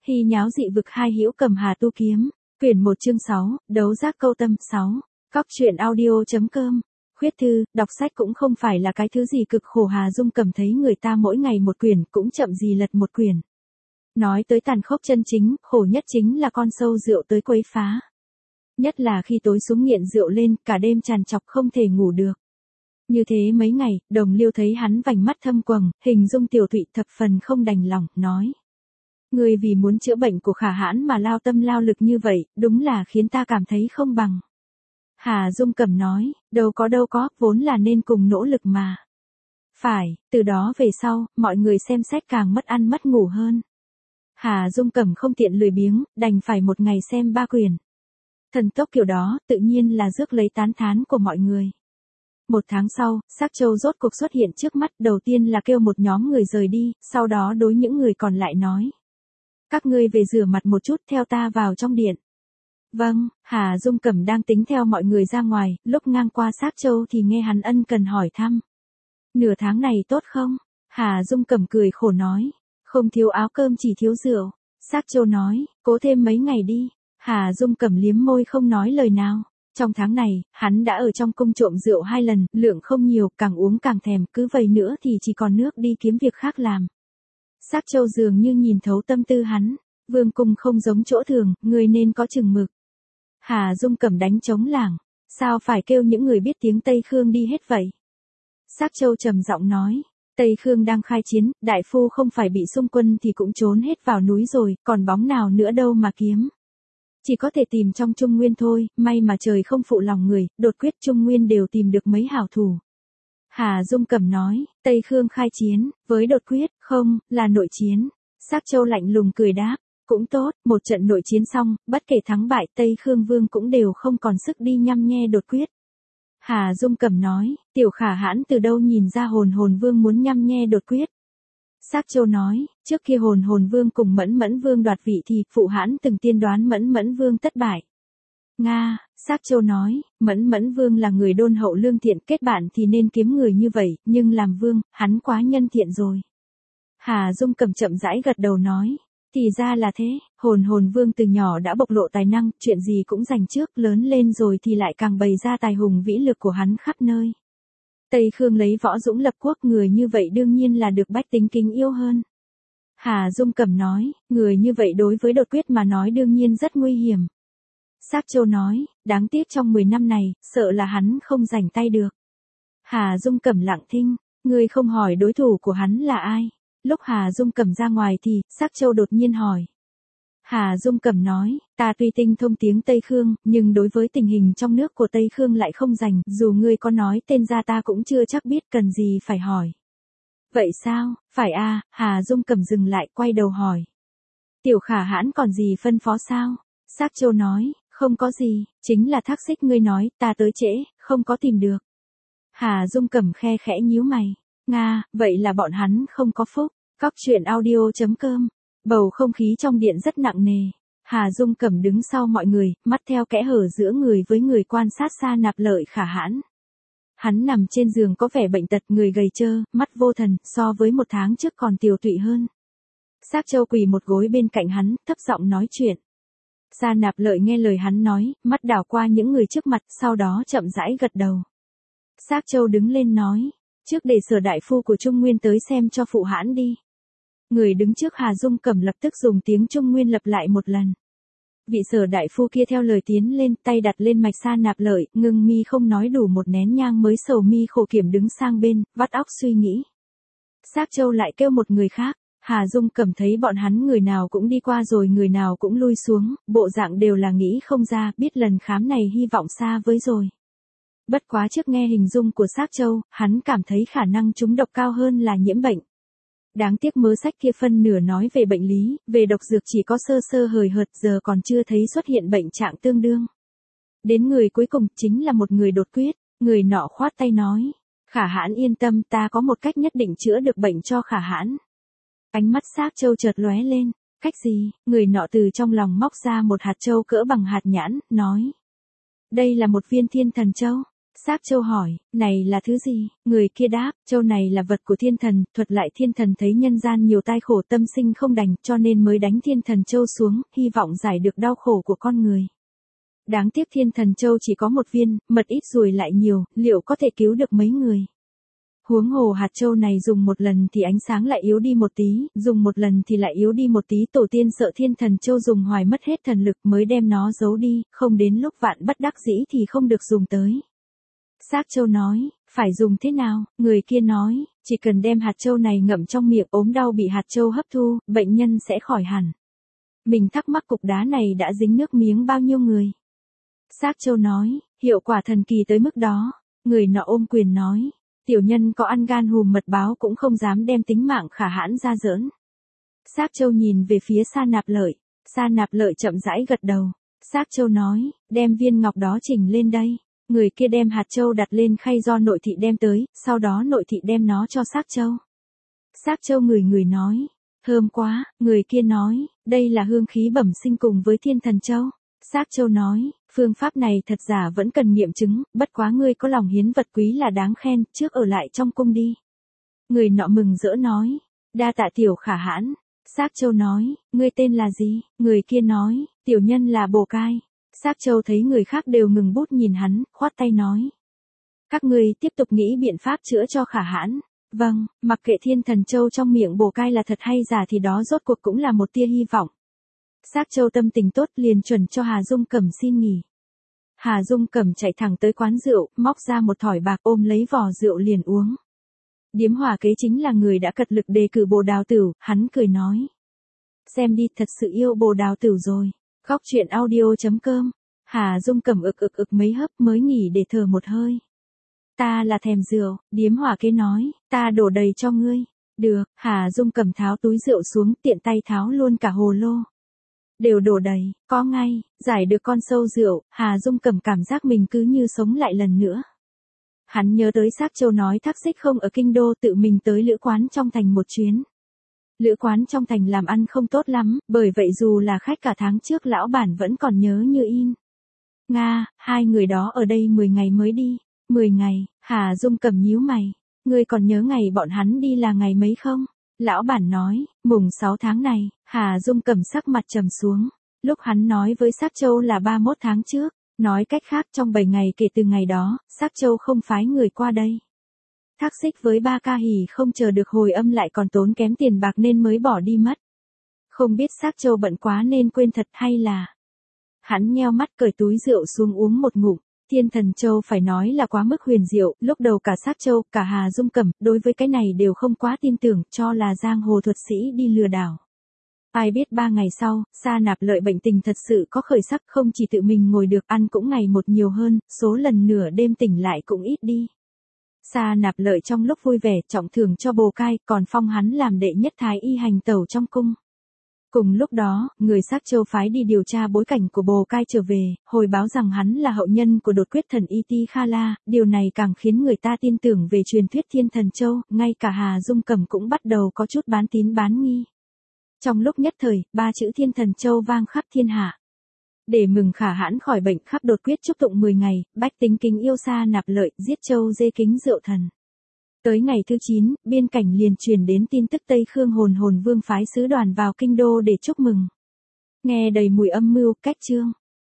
Hy nháo dị vực hai hữu cầm hà tu kiếm. Quyển 1 chương 6, đấu giác câu tâm 6. Cóc truyện audio.com. Khuyết thư, đọc sách cũng không phải là cái thứ gì cực khổ. Hà Dung Cầm thấy người ta mỗi ngày một quyển, cũng chậm gì lật một quyển. Nói tới tàn khốc chân chính, khổ nhất chính là con sâu rượu tới quấy phá. Nhất là khi tối xuống nghiện rượu lên, cả đêm trằn trọc không thể ngủ được. Như thế mấy ngày, Đồng Liêu thấy hắn vành mắt thâm quầng, hình dung tiểu thụy thập phần không đành lòng, nói. Ngươi vì muốn chữa bệnh của Khả Hãn mà lao tâm lao lực như vậy, đúng là khiến ta cảm thấy không bằng. Hà Dung Cầm nói, đâu có, vốn là nên cùng nỗ lực mà. Phải, từ đó về sau, mọi người xem xét càng mất ăn mất ngủ hơn. Hà Dung Cầm không tiện lười biếng, đành phải một ngày xem 3 quyển. Thần tốc kiểu đó, tự nhiên là rước lấy tán thán của mọi người. 1 tháng sau, Xác Châu rốt cuộc xuất hiện trước mắt, đầu tiên là kêu một nhóm người rời đi, sau đó đối những người còn lại nói. Các ngươi về rửa mặt một chút, theo ta vào trong điện. Vâng, Hà Dung Cầm đang tính theo mọi người ra ngoài, lúc ngang qua Xác Châu thì nghe hắn ân cần hỏi thăm. Nửa tháng này tốt không? Hà Dung Cầm cười khổ nói. Không thiếu áo cơm chỉ thiếu rượu. Xác Châu nói, cố thêm mấy ngày đi. Hà Dung Cầm liếm môi không nói lời nào. Trong tháng này, hắn đã ở trong cung trộm rượu 2 lần, lượng không nhiều, càng uống càng thèm, cứ vậy nữa thì chỉ còn nước đi kiếm việc khác làm. Xác Châu dường như nhìn thấu tâm tư hắn. Vương cung không giống chỗ thường, người nên có chừng mực. Hà Dung Cầm đánh trống lảng. Sao phải kêu những người biết tiếng Tây Khương đi hết vậy? Xác Châu trầm giọng nói. Tây Khương đang khai chiến, đại phu không phải bị xung quân thì cũng trốn hết vào núi rồi, còn bóng nào nữa đâu mà kiếm. Chỉ có thể tìm trong Trung Nguyên thôi, may mà trời không phụ lòng người, đột quyết Trung Nguyên đều tìm được mấy hảo thủ. Hà Dung Cầm nói, Tây Khương khai chiến, với đột quyết, không, là nội chiến. Xác Châu lạnh lùng cười đáp, cũng tốt, một trận nội chiến xong, bất kể thắng bại Tây Khương Vương cũng đều không còn sức đi nhăm nhe đột quyết. Hà Dung Cầm nói, tiểu Khả Hãn từ đâu nhìn ra hồn vương muốn nhăm nhe đột quyết. Xác Châu nói, trước khi hồn vương cùng Mẫn Vương đoạt vị thì phụ hãn từng tiên đoán Mẫn Vương thất bại. Nga, Xác Châu nói, Mẫn Vương là người đôn hậu lương thiện, kết bạn thì nên kiếm người như vậy, nhưng làm vương, hắn quá nhân thiện rồi. Hà Dung Cầm chậm rãi gật đầu nói, thì ra là thế, hồn vương từ nhỏ đã bộc lộ tài năng, chuyện gì cũng giành trước, lớn lên rồi thì lại càng bày ra tài hùng vĩ lực của hắn khắp nơi. Tây Khương lấy võ dũng lập quốc, người như vậy đương nhiên là được bách tính kính yêu hơn. Hà Dung Cầm nói, người như vậy đối với đột quyết mà nói đương nhiên rất nguy hiểm. Xác Châu nói, đáng tiếc trong 10 năm này, sợ là hắn không rảnh tay được. Hà Dung Cầm lặng thinh, người không hỏi đối thủ của hắn là ai. Lúc Hà Dung Cầm ra ngoài thì, Xác Châu đột nhiên hỏi. Hà Dung Cầm nói, ta tuy tinh thông tiếng Tây Khương, nhưng đối với tình hình trong nước của Tây Khương lại không rành, dù ngươi có nói tên ra ta cũng chưa chắc biết, cần gì phải hỏi. Vậy sao, phải a? Hà Dung Cầm dừng lại, quay đầu hỏi. Tiểu Khả Hãn còn gì phân phó sao? Xác Châu nói, không có gì, chính là Thác Xích ngươi nói, ta tới trễ, không có tìm được. Hà Dung Cầm khe khẽ nhíu mày. Nga, vậy là bọn hắn không có phúc. Cóc truyện audio.com. Bầu không khí trong điện rất nặng nề. Hà Dung Cầm đứng sau mọi người, mắt theo kẽ hở giữa người với người quan sát Sa Nạp Lợi Khả Hãn. Hắn nằm trên giường có vẻ bệnh tật, người gầy trơ, mắt vô thần, so với 1 tháng trước còn tiều tụy hơn. Xác Châu quỳ một gối bên cạnh hắn, thấp giọng nói chuyện. Sa Nạp Lợi nghe lời hắn nói, mắt đảo qua những người trước mặt, sau đó chậm rãi gật đầu. Xác Châu đứng lên nói, trước để Sở đại phu của Trung Nguyên tới xem cho phụ hãn đi. Người đứng trước Hà Dung Cầm lập tức dùng tiếng Trung Nguyên lặp lại một lần. Vị Sở đại phu kia theo lời tiến lên, tay đặt lên mạch Sa Nạp Lợi, ngưng mi không nói đủ một nén nhang mới sầu mi khổ kiểm đứng sang bên, vắt óc suy nghĩ. Xác Châu lại kêu một người khác. Hà Dung Cầm thấy bọn hắn người nào cũng đi qua rồi người nào cũng lui xuống, bộ dạng đều là nghĩ không ra, biết lần khám này hy vọng xa với rồi. Bất quá trước nghe hình dung của Xác Châu, hắn cảm thấy khả năng trúng độc cao hơn là nhiễm bệnh. Đáng tiếc mớ sách kia phân nửa nói về bệnh lý, về độc dược chỉ có sơ hời hợt, giờ còn chưa thấy xuất hiện bệnh trạng tương đương. Đến người cuối cùng chính là một người đột quyết, người nọ khoát tay nói, Khả Hãn yên tâm, ta có một cách nhất định chữa được bệnh cho Khả Hãn. Ánh mắt Xác Châu chợt lóe lên, cách gì? Người nọ từ trong lòng móc ra một hạt châu cỡ bằng hạt nhãn, nói. Đây là một viên Thiên Thần Châu. Xác Châu hỏi, này là thứ gì? Người kia đáp, châu này là vật của thiên thần, thuật lại thiên thần thấy nhân gian nhiều tai khổ tâm sinh không đành, cho nên mới đánh thiên thần châu xuống, hy vọng giải được đau khổ của con người. Đáng tiếc thiên thần châu chỉ có một viên, mật ít ruồi lại nhiều, liệu có thể cứu được mấy người? Huống hồ hạt châu này dùng một lần thì ánh sáng lại yếu đi một tí, dùng một lần thì lại yếu đi một tí, tổ tiên sợ thiên thần châu dùng hoài mất hết thần lực mới đem nó giấu đi, không đến lúc vạn bất đắc dĩ thì không được dùng tới. Xác Châu nói, phải dùng thế nào? Người kia nói, chỉ cần đem hạt châu này ngậm trong miệng, ốm đau bị hạt châu hấp thu, bệnh nhân sẽ khỏi hẳn. Mình thắc mắc cục đá này đã dính nước miếng bao nhiêu người? Xác Châu nói, hiệu quả thần kỳ tới mức đó. Người nọ ôm quyền nói, tiểu nhân có ăn gan hùm mật báo cũng không dám đem tính mạng Khả Hãn ra giỡn. Xác Châu nhìn về phía Sa Nạp Lợi. Sa Nạp Lợi chậm rãi gật đầu. Xác Châu nói, đem viên ngọc đó chỉnh lên đây. Người kia đem hạt châu đặt lên khay do nội thị đem tới, sau đó nội thị đem nó cho Xác Châu. Xác Châu ngửi nói, thơm quá. Người kia nói, đây là hương khí bẩm sinh cùng với thiên thần châu. Xác Châu nói, phương pháp này thật giả vẫn cần nghiệm chứng, bất quá ngươi có lòng hiến vật quý là đáng khen, trước ở lại trong cung đi. Người nọ mừng rỡ nói, đa tạ tiểu Khả Hãn. Xác Châu nói, ngươi tên là gì? Người kia nói, tiểu nhân là Bồ Cai. Xác Châu thấy người khác đều ngừng bút nhìn hắn, khoát tay nói. Các ngươi tiếp tục nghĩ biện pháp chữa cho Khả Hãn. Vâng, mặc kệ thiên thần châu trong miệng Bồ Cai là thật hay giả thì đó rốt cuộc cũng là một tia hy vọng. Xác Châu tâm tình tốt liền chuẩn cho Hà Dung Cẩm xin nghỉ. Hà Dung Cẩm chạy thẳng tới quán rượu, móc ra một thỏi bạc ôm lấy vò rượu liền uống. Điếm Hòa Kế chính là người đã cật lực đề cử Bồ Đào Tửu, hắn cười nói. Xem đi, thật sự yêu Bồ Đào Tửu rồi. Góc truyện audio.com. Hà Dung Cẩm ực mấy hớp mới nghỉ để thở một hơi. Ta là thèm rượu, Điếm Hòa Kế nói, ta đổ đầy cho ngươi. Được, Hà Dung Cẩm tháo túi rượu xuống, tiện tay tháo luôn cả hồ lô. Đều đổ đầy, có ngay, giải được con sâu rượu, Hà Dung Cẩm cảm giác mình cứ như sống lại lần nữa. Hắn nhớ tới Xác Châu nói Thác Xích không ở kinh đô, tự mình tới lữ quán trong thành một chuyến. Lữ quán trong thành làm ăn không tốt lắm, bởi vậy dù là khách cả tháng trước lão bản vẫn còn nhớ như in. Nga, hai người đó ở đây 10 ngày mới đi. 10 ngày, Hà Dung Cẩm nhíu mày. Ngươi còn nhớ ngày bọn hắn đi là ngày mấy không? Lão bản nói, mùng 6 tháng này. Hà Dung Cẩm sắc mặt trầm xuống. Lúc hắn nói với Xác Châu là 31 tháng trước. Nói cách khác trong 7 ngày kể từ ngày đó, Xác Châu không phái người qua đây. Thác Xích với Ba Ca Hỉ không chờ được hồi âm lại còn tốn kém tiền bạc nên mới bỏ đi mất. Không biết Xác Châu bận quá nên quên thật hay là. Hắn nheo mắt cởi túi rượu xuống uống một ngụm. Thiên thần châu phải nói là quá mức huyền diệu, lúc đầu cả Xác Châu, cả Hà Dung Cẩm, đối với cái này đều không quá tin tưởng, cho là giang hồ thuật sĩ đi lừa đảo. Ai biết 3 ngày sau, Sa Nạp Lợi bệnh tình thật sự có khởi sắc, không chỉ tự mình ngồi được ăn cũng ngày một nhiều hơn, số lần nửa đêm tỉnh lại cũng ít đi. Sa Nạp Lợi trong lúc vui vẻ trọng thưởng cho Bồ Cai, còn phong hắn làm đệ nhất thái y hành tẩu trong cung. Cùng lúc đó, người Xác Châu phái đi điều tra bối cảnh của Bồ Cai trở về, hồi báo rằng hắn là hậu nhân của đột quyết thần Y Ti Kha La, điều này càng khiến người ta tin tưởng về truyền thuyết thiên thần châu, ngay cả Hà Dung Cẩm cũng bắt đầu có chút bán tín bán nghi. Trong lúc nhất thời, 3 chữ thiên thần châu vang khắp thiên hạ. Để mừng Khả Hãn khỏi bệnh, khắp đột quyết chúc tụng 10 ngày, bách tính kính yêu Sa Nạp Lợi, giết châu dê kính rượu thần. Tới ngày thứ 9, biên cảnh liền truyền đến tin tức Tây Khương Hồn Vương phái sứ đoàn vào kinh đô để chúc mừng. Nghe đầy mùi âm mưu, cách chương.